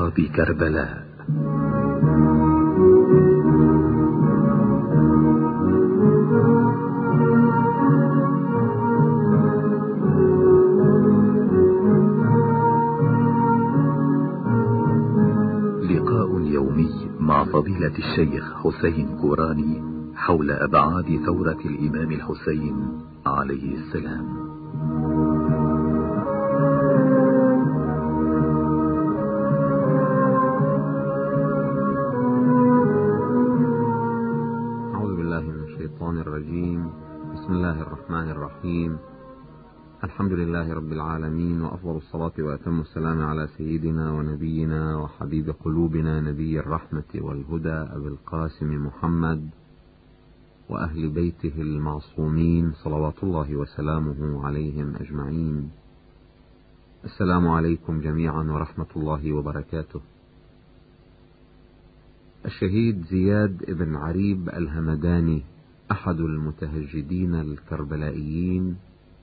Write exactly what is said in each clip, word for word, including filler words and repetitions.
تراب كربلاء. لقاء يومي مع فضيلة الشيخ حسين كوراني حول أبعاد ثورة الإمام الحسين عليه السلام. الرجيم. بسم الله الرحمن الرحيم. الحمد لله رب العالمين، وأفضل الصلاة وأتم السلام على سيدنا ونبينا وحبيب قلوبنا نبي الرحمة والهدى أبي القاسم محمد وأهل بيته المعصومين صلوات الله وسلامه عليهم أجمعين. السلام عليكم جميعا ورحمة الله وبركاته. الشهيد زياد بن عريب الهمداني أحد المتهجدين الكربلائيين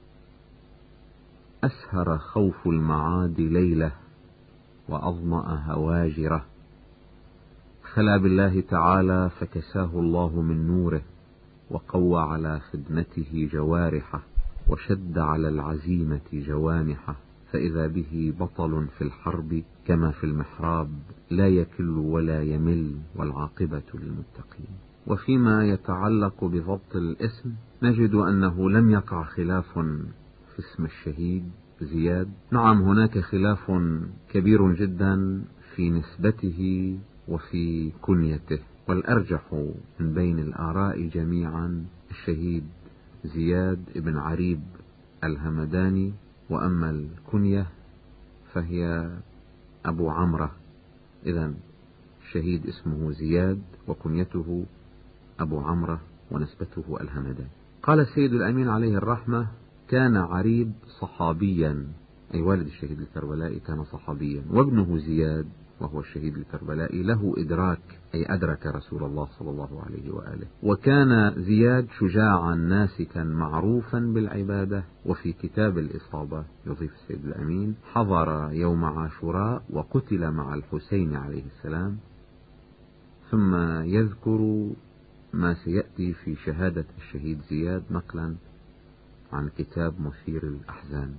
أسهر خوف المعاد ليلة وأظمأ هواجره، خلا بالله تعالى فكساه الله من نوره، وقوى على خدمته جوارحه، وشد على العزيمة جوانحه، فإذا به بطل في الحرب كما في المحراب، لا يكل ولا يمل، والعاقبة للمتقين. وفيما يتعلق بضبط الاسم نجد أنه لم يقع خلاف في اسم الشهيد زياد. نعم، هناك خلاف كبير جدا في نسبته وفي كنيته، والأرجح من بين الآراء جميعا الشهيد زياد بن عريب الهمداني، وأما الكنية فهي أبو عمرة. إذن الشهيد اسمه زياد وكنيته أبو عمرة ونسبته الهمداني. قال السيد الأمين عليه الرحمة: كان عريب صحابيا، أي والد الشهيد الكربلائي كان صحابيا، وابنه زياد وهو الشهيد الكربلائي له إدراك، أي أدرك رسول الله صلى الله عليه وآله. وكان زياد شجاعا ناسكا معروفا بالعبادة. وفي كتاب الإصابة يضيف السيد الأمين: حضر يوم عاشوراء وقتل مع الحسين عليه السلام. ثم يذكر ما سيأتي في شهادة الشهيد زياد نقلا عن كتاب مثير الأحزان.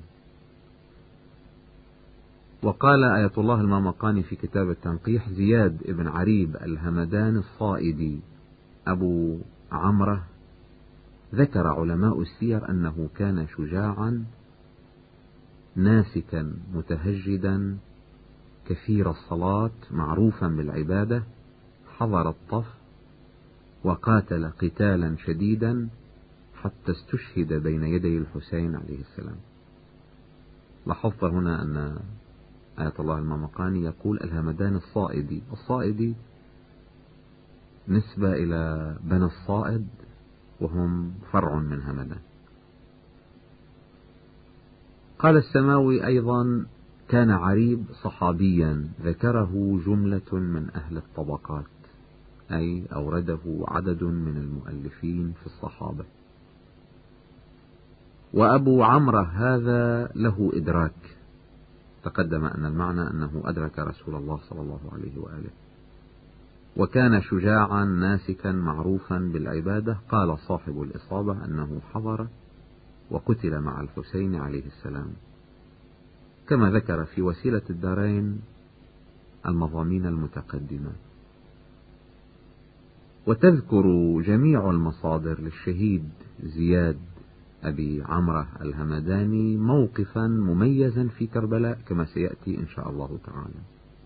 وقال آية الله المامقاني في كتاب التنقيح: زياد بن عريب الهمدان الصائدي أبو عمرة. ذكر علماء السير أنه كان شجاعا ناسكا متهجدا كثير الصلاة معروفا بالعبادة، حضر الطف وقاتل قتالا شديدا حتى استشهد بين يدي الحسين عليه السلام. لاحظت هنا أن آية الله المامقاني يقول الهمدان الصائدي. الصائدي نسبة إلى بني الصائد وهم فرع من همدان. قال السماوي أيضا: كان عريب صحابيا، ذكره جملة من أهل الطبقات، أي أورده عدد من المؤلفين في الصحابة. وأبو عمرة هذا له إدراك، تقدم أن المعنى أنه أدرك رسول الله صلى الله عليه وآله. وكان شجاعا ناسكا معروفا بالعبادة. قال صاحب الإصابة أنه حضر وقتل مع الحسين عليه السلام، كما ذكر في وسيلة الدارين المضامين المتقدمة. وتذكر جميع المصادر للشهيد زياد أبي عمرة الهمداني موقفا مميزا في كربلاء كما سيأتي إن شاء الله تعالى.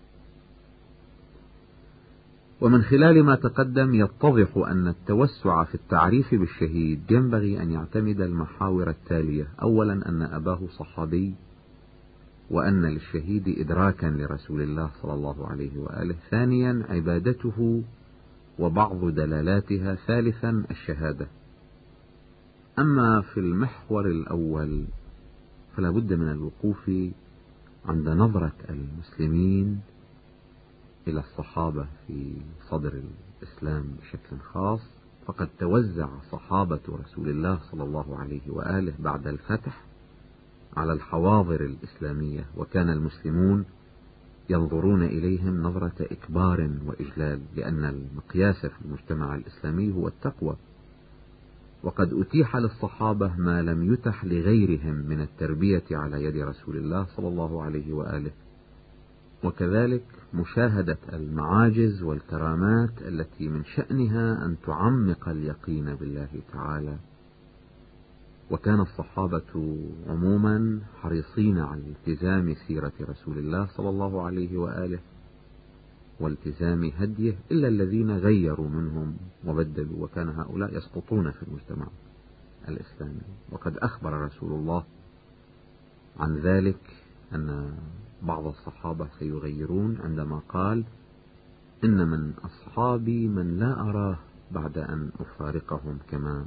ومن خلال ما تقدم يتضح أن التوسع في التعريف بالشهيد ينبغي أن يعتمد المحاور التالية: أولا أن أباه صحابي، وأن للشهيد إدراكا لرسول الله صلى الله عليه وآله. ثانيا عبادته وبعض دلالاتها. ثالثا الشهادة. أما في المحور الأول فلا بد من الوقوف عند نظرة المسلمين إلى الصحابة في صدر الإسلام بشكل خاص. فقد توزع صحابة رسول الله صلى الله عليه وآله بعد الفتح على الحواضر الإسلامية، وكان المسلمون ينظرون إليهم نظرة إكبار وإجلال، لأن المقياس في المجتمع الإسلامي هو التقوى، وقد أتيح للصحابة ما لم يتح لغيرهم من التربية على يد رسول الله صلى الله عليه وآله، وكذلك مشاهدة المعاجز والكرامات التي من شأنها أن تعمق اليقين بالله تعالى. وكان الصحابة عموما حريصين على التزام سيرة رسول الله صلى الله عليه وآله والتزام هديه، إلا الذين غيروا منهم وبدلوا، وكان هؤلاء يسقطون في المجتمع الإسلامي. وقد أخبر رسول الله عن ذلك أن بعض الصحابة سيغيرون عندما قال: إن من أصحابي من لا أراه بعد أن أفارقهم، كما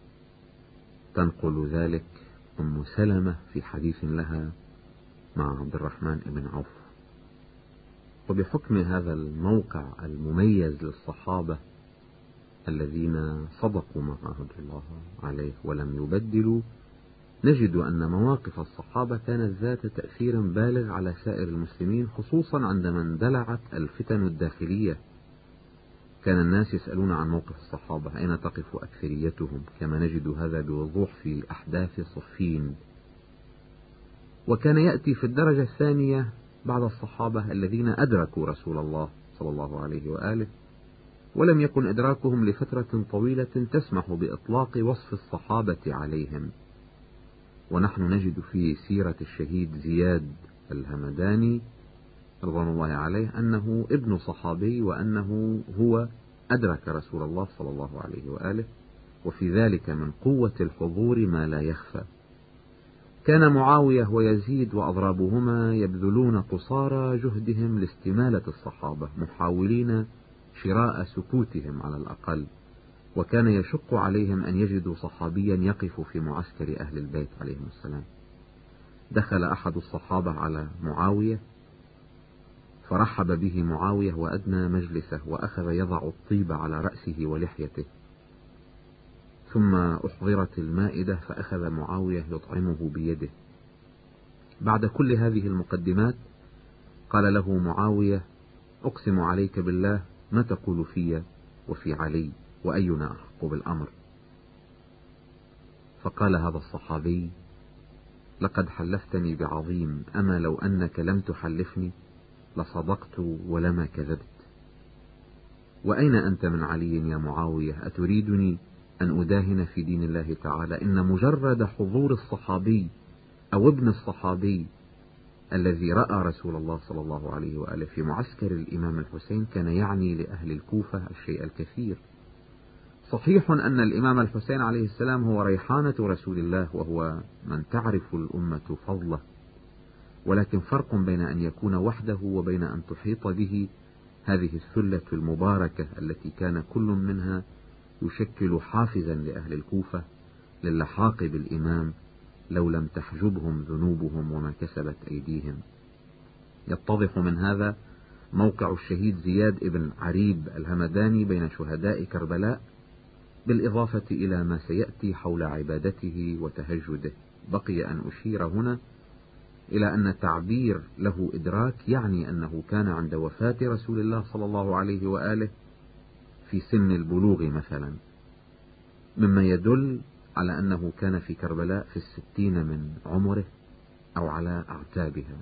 تنقل ذلك أم سلمة في حديث لها مع عبد الرحمن بن عوف. وبحكم هذا الموقع المميز للصحابة الذين صدقوا ما عهد الله عليه ولم يبدلوا، نجد أن مواقف الصحابة كانت ذات تأثير بالغ على سائر المسلمين، خصوصا عندما اندلعت الفتن الداخلية. كان الناس يسألون عن موقف الصحابة، أين تقف أكثريتهم، كما نجد هذا بوضوح في أحداث صفين. وكان يأتي في الدرجة الثانية بعض الصحابة الذين أدركوا رسول الله صلى الله عليه وآله، ولم يكن إدراكهم لفترة طويلة تسمح بإطلاق وصف الصحابة عليهم. ونحن نجد في سيرة الشهيد زياد الهمداني رضوان الله عليه أنه ابن صحابي، وأنه هو أدرك رسول الله صلى الله عليه وآله، وفي ذلك من قوة الحضور ما لا يخفى. كان معاوية ويزيد وأضرابهما يبذلون قصارى جهدهم لاستمالة الصحابة، محاولين شراء سكوتهم على الأقل، وكان يشق عليهم أن يجدوا صحابيا يقف في معسكر أهل البيت عليهم السلام. دخل أحد الصحابة على معاوية فرحب به معاوية وأدنى مجلسه، وأخذ يضع الطيب على رأسه ولحيته، ثم أحضرت المائدة فأخذ معاوية يطعمه بيده. بعد كل هذه المقدمات قال له معاوية: أقسم عليك بالله ما تقول في وفي علي، وأينا أحق بالأمر؟ فقال هذا الصحابي: لقد حلفتني بعظيم، أما لو أنك لم تحلفني لصدقت ولما كذبت. وأين أنت من علي يا معاوية؟ أتريدني أن أداهن في دين الله تعالى؟ إن مجرد حضور الصحابي أو ابن الصحابي الذي رأى رسول الله صلى الله عليه وآله في معسكر الإمام الحسين كان يعني لأهل الكوفة الشيء الكثير. صحيح أن الإمام الحسين عليه السلام هو ريحانة رسول الله، وهو من تعرف الأمة فضله، ولكن فرق بين أن يكون وحده وبين أن تحيط به هذه الثلة المباركة التي كان كل منها يشكل حافزا لأهل الكوفة للحاق بالإمام لو لم تحجبهم ذنوبهم وما كسبت أيديهم. يتضح من هذا موقع الشهيد زياد ابن عريب الهمداني بين شهداء كربلاء، بالإضافة إلى ما سيأتي حول عبادته وتهجده. بقي أن أشير هنا إلى أن تعبير له إدراك يعني أنه كان عند وفاة رسول الله صلى الله عليه وآله في سن البلوغ مثلا، مما يدل على أنه كان في كربلاء في الستين من عمره أو على أعتابها.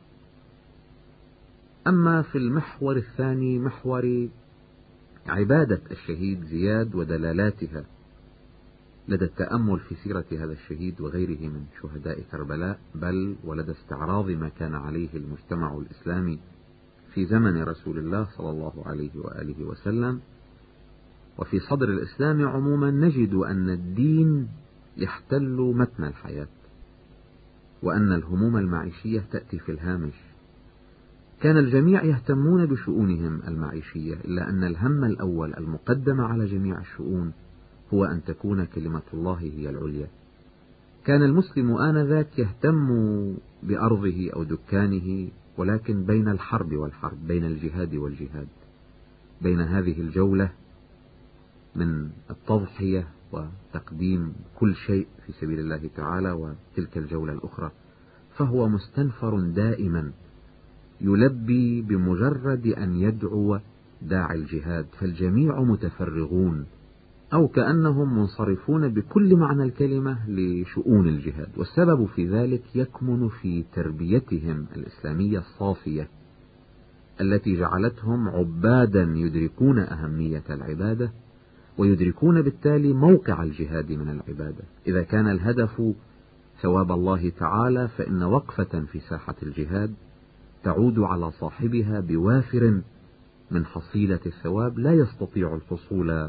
أما في المحور الثاني، محور عبادة الشهيد زياد ودلالاتها، لدى التأمل في سيرة هذا الشهيد وغيره من شهداء كربلاء، بل ولدى استعراض ما كان عليه المجتمع الإسلامي في زمن رسول الله صلى الله عليه وآله وسلم، وفي صدر الإسلام عموما، نجد أن الدين يحتل متن الحياة، وأن الهموم المعيشية تأتي في الهامش. كان الجميع يهتمون بشؤونهم المعيشية، إلا أن الهم الأول المقدم على جميع الشؤون هو أن تكون كلمة الله هي العليا. كان المسلم آنذاك يهتم بأرضه أو دكانه، ولكن بين الحرب والحرب، بين الجهاد والجهاد، بين هذه الجولة من التضحية وتقديم كل شيء في سبيل الله تعالى وتلك الجولة الأخرى، فهو مستنفر دائما يلبي بمجرد أن يدعو داعي الجهاد، فالجميع متفرغون أو كأنهم منصرفون بكل معنى الكلمة لشؤون الجهاد. والسبب في ذلك يكمن في تربيتهم الإسلامية الصافية التي جعلتهم عبادا يدركون أهمية العبادة ويدركون بالتالي موقع الجهاد من العبادة. إذا كان الهدف ثواب الله تعالى فإن وقفة في ساحة الجهاد تعود على صاحبها بوافر من حصيلة الثواب لا يستطيع الحصول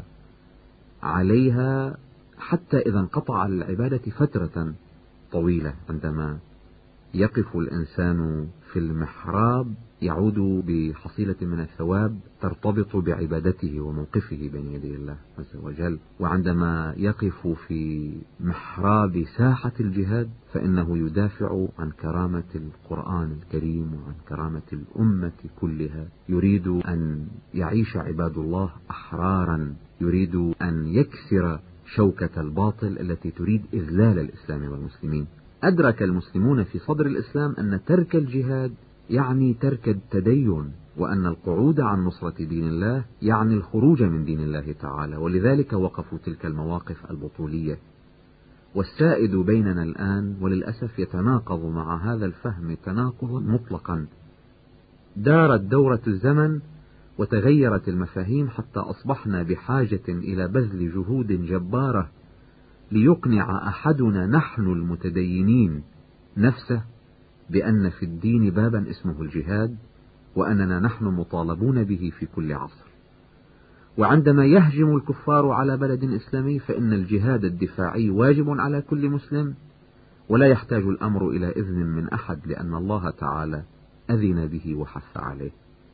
عليها حتى إذا انقطع العبادة فترة طويلة. عندما يقف الإنسان في المحراب يعود بحصيلة من الثواب ترتبط بعبادته وموقفه بين يدي الله عز وجل. وعندما يقف في محراب ساحة الجهاد فإنه يدافع عن كرامة القرآن الكريم وعن كرامة الأمة كلها. يريد أن يعيش عباد الله أحرارا، يريد أن يكسر شوكة الباطل التي تريد إذلال الإسلام والمسلمين. أدرك المسلمون في صدر الإسلام أن ترك الجهاد يعني ترك التدين، وأن القعود عن نصرة دين الله يعني الخروج من دين الله تعالى، ولذلك وقفوا تلك المواقف البطولية. والسائد بيننا الآن وللأسف يتناقض مع هذا الفهم تناقضا مطلقا. دارت دورة الزمن وتغيرت المفاهيم حتى أصبحنا بحاجة إلى بذل جهود جبارة ليقنع أحدنا نحن المتدينين نفسه بأن في الدين بابا اسمه الجهاد وأننا نحن مطالبون به في كل عصر. وعندما يهجم الكفار على بلد إسلامي فإن الجهاد الدفاعي واجب على كل مسلم ولا يحتاج الأمر إلى إذن من أحد، لأن الله تعالى أذن به وحث عليه.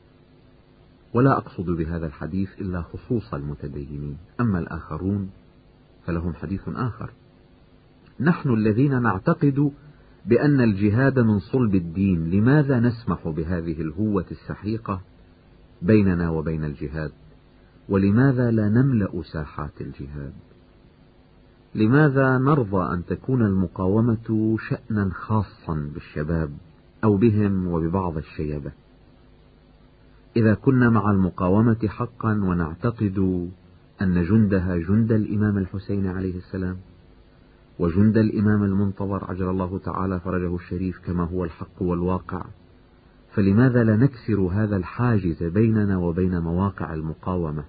ولا أقصد بهذا الحديث إلا خصوص المتدينين، أما الآخرون فلهم حديث آخر. نحن الذين نعتقد بأن الجهاد من صلب الدين، لماذا نسمح بهذه الهوة السحيقة بيننا وبين الجهاد؟ ولماذا لا نملأ ساحات الجهاد؟ لماذا نرضى أن تكون المقاومة شأنا خاصا بالشباب أو بهم وببعض الشيبة؟ إذا كنا مع المقاومة حقا ونعتقد أن جندها جند الإمام الحسين عليه السلام وجند الإمام المنتظر عجل الله تعالى فرجه الشريف كما هو الحق والواقع، فلماذا لا نكسر هذا الحاجز بيننا وبين مواقع المقاومة؟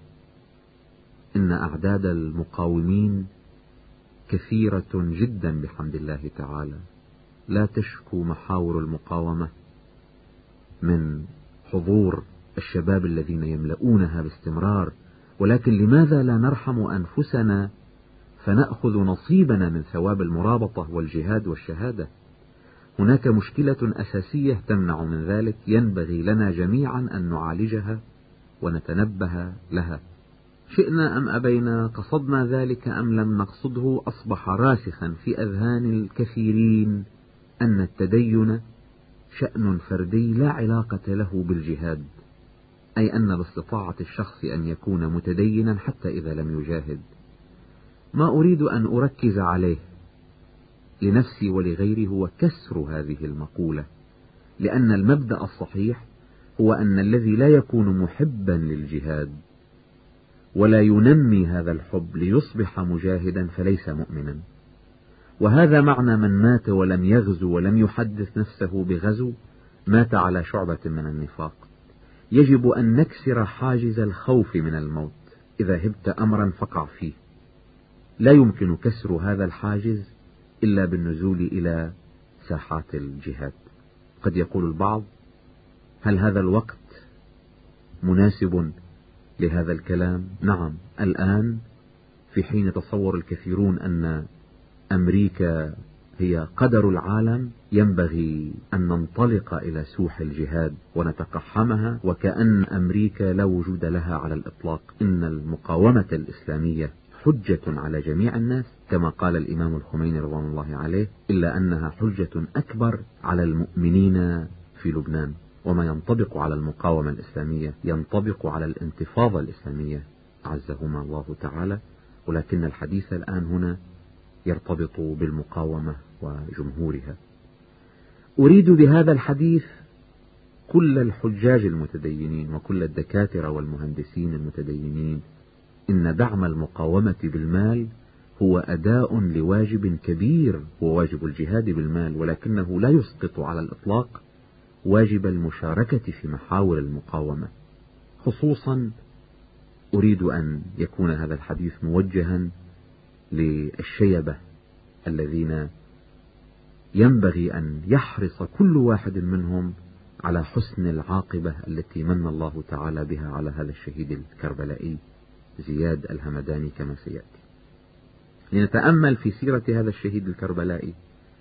إن أعداد المقاومين كثيرة جدا بحمد الله تعالى، لا تشكو محاور المقاومة من حضور الشباب الذين يملؤونها باستمرار، ولكن لماذا لا نرحم أنفسنا فنأخذ نصيبنا من ثواب المرابطة والجهاد والشهادة؟ هناك مشكلة أساسية تمنع من ذلك، ينبغي لنا جميعا أن نعالجها ونتنبه لها. شئنا أم أبينا، قصدنا ذلك أم لم نقصده، أصبح راسخا في أذهان الكثيرين أن التدين شأن فردي لا علاقة له بالجهاد، أي أن باستطاعة الشخص أن يكون متدينا حتى إذا لم يجاهد. ما أريد أن أركز عليه لنفسي ولغيري هو كسر هذه المقولة، لأن المبدأ الصحيح هو أن الذي لا يكون محبا للجهاد ولا ينمي هذا الحب ليصبح مجاهدا فليس مؤمنا. وهذا معنى من مات ولم يغزو ولم يحدث نفسه بغزو مات على شعبة من النفاق. يجب أن نكسر حاجز الخوف من الموت. إذا هبت أمرا فقع فيه. لا يمكن كسر هذا الحاجز إلا بالنزول إلى ساحات الجهاد. قد يقول البعض: هل هذا الوقت مناسب لهذا الكلام؟ نعم، الآن في حين يتصور الكثيرون أن أمريكا هي قدر العالم ينبغي أن ننطلق إلى سوح الجهاد ونتقحمها وكأن أمريكا لا وجود لها على الإطلاق. إن المقاومة الإسلامية حجة على جميع الناس كما قال الإمام الخميني رضوان الله عليه، إلا أنها حجة أكبر على المؤمنين في لبنان. وما ينطبق على المقاومة الإسلامية ينطبق على الانتفاضة الإسلامية عزهما الله تعالى، ولكن الحديث الآن هنا يرتبط بالمقاومة وجمهورها. أريد بهذا الحديث كل الحجاج المتدينين وكل الدكاترة والمهندسين المتدينين إن دعم المقاومة بالمال هو أداء لواجب كبير، هو واجب الجهاد بالمال، ولكنه لا يسقط على الإطلاق واجب المشاركة في محاور المقاومة. خصوصا أريد أن يكون هذا الحديث موجها للشيبة الذين ينبغي أن يحرص كل واحد منهم على حسن العاقبة التي من الله تعالى بها على هذا الشهيد الكربلائي زياد الهمداني كما سيأتي. لنتأمل في سيرة هذا الشهيد الكربلائي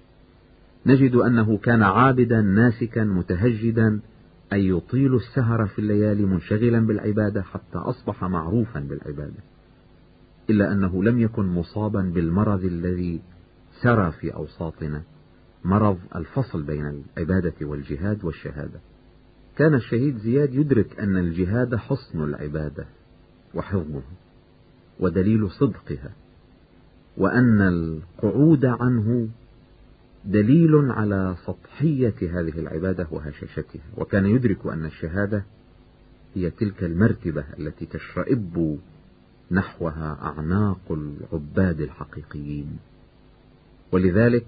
نجد أنه كان عابدا ناسكا متهجدا، أي يطيل السهر في الليالي منشغلا بالعبادة حتى أصبح معروفا بالعبادة، إلا أنه لم يكن مصابا بالمرض الذي سرى في أوساطنا، مرض الفصل بين العبادة والجهاد والشهادة. كان الشهيد زياد يدرك أن الجهاد حصن العبادة وحفظها ودليل صدقها، وأن القعود عنه دليل على سطحية هذه العبادة وهشاشتها، وكان يدرك أن الشهادة هي تلك المرتبة التي تشرئب نحوها أعناق العباد الحقيقيين. ولذلك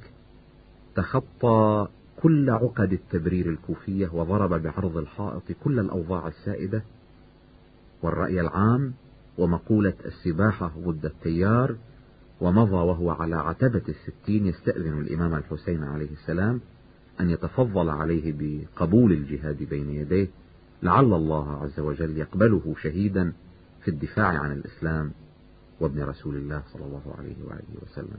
تخطى كل عقد التبرير الكوفية وضرب بعرض الحائط كل الأوضاع السائدة والرأي العام ومقولة السباحة ضد التيار، ومضى وهو على عتبة الستين يستأذن الإمام الحسين عليه السلام أن يتفضل عليه بقبول الجهاد بين يديه، لعل الله عز وجل يقبله شهيدا في الدفاع عن الإسلام وابن رسول الله صلى الله عليه وآله وسلم.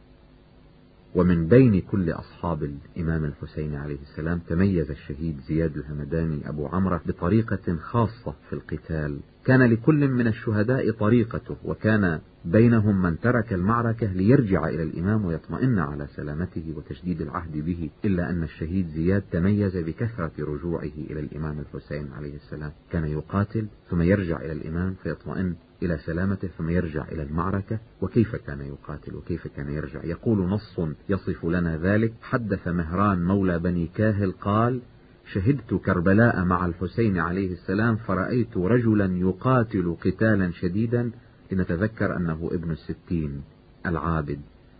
ومن بين كل أصحاب الإمام الحسين عليه السلام تميز الشهيد زياد الهمداني أبو عمرو بطريقة خاصة في القتال. كان لكل من الشهداء طريقته، وكان بينهم من ترك المعركة ليرجع إلى الإمام ويطمئن على سلامته وتشديد العهد به، إلا أن الشهيد زياد تميز بكثرة رجوعه إلى الإمام الحسين عليه السلام. كان يقاتل ثم يرجع إلى الإمام فيطمئن إلى سلامته ثم يرجع إلى المعركة. وكيف كان يقاتل وكيف كان يرجع؟ يقول نص يصف لنا ذلك: حدث مهران مولى بني كاهل قال: شهدت كربلاء مع الحسين عليه السلام فرأيت رجلا يقاتل قتالا شديدا، لنتذكر أنه ابن الستين العابد،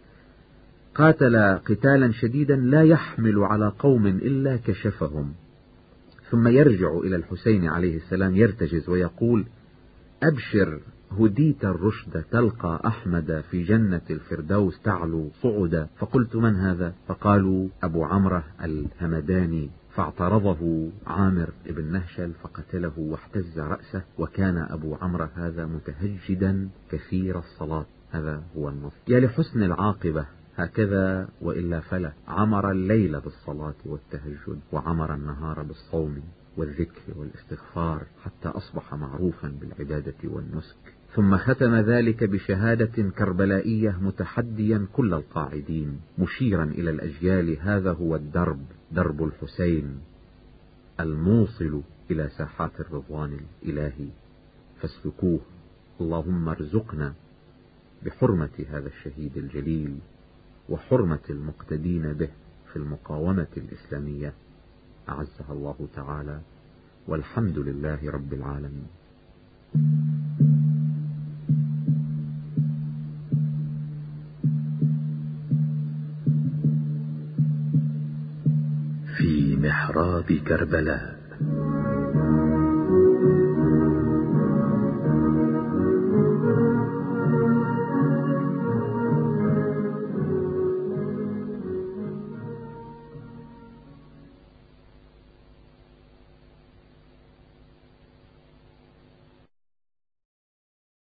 قاتل قتالا شديدا لا يحمل على قوم إلا كشفهم، ثم يرجع إلى الحسين عليه السلام يرتجز ويقول: أبشر هديت الرشد تلقى أحمد في جنة الفردوس تعلو صعدا. فقلت: من هذا؟ فقالوا: أبو عمرو الهمداني. فاعترضه عامر بن نهشل فقتله واحتز رأسه، وكان أبو عمرو هذا متهجدا كثير الصلاة. هذا هو النص. يا لحسن العاقبة، هكذا وإلا فلا. عمر الليل بالصلاة والتهجد، وعمر النهار بالصوم والذكر والاستغفار، حتى أصبح معروفا بالعبادة والنسك. ثم ختم ذلك بشهادة كربلائية متحديا كل القاعدين، مشيرا إلى الأجيال: هذا هو الدرب، درب الحسين الموصل إلى ساحات الرضوان الإلهي، فاسلكوه. اللهم ارزقنا بحرمة هذا الشهيد الجليل وحرمة المقتدين به في المقاومة الإسلامية أعزها الله تعالى، والحمد لله رب العالمين. في محراب كربلاء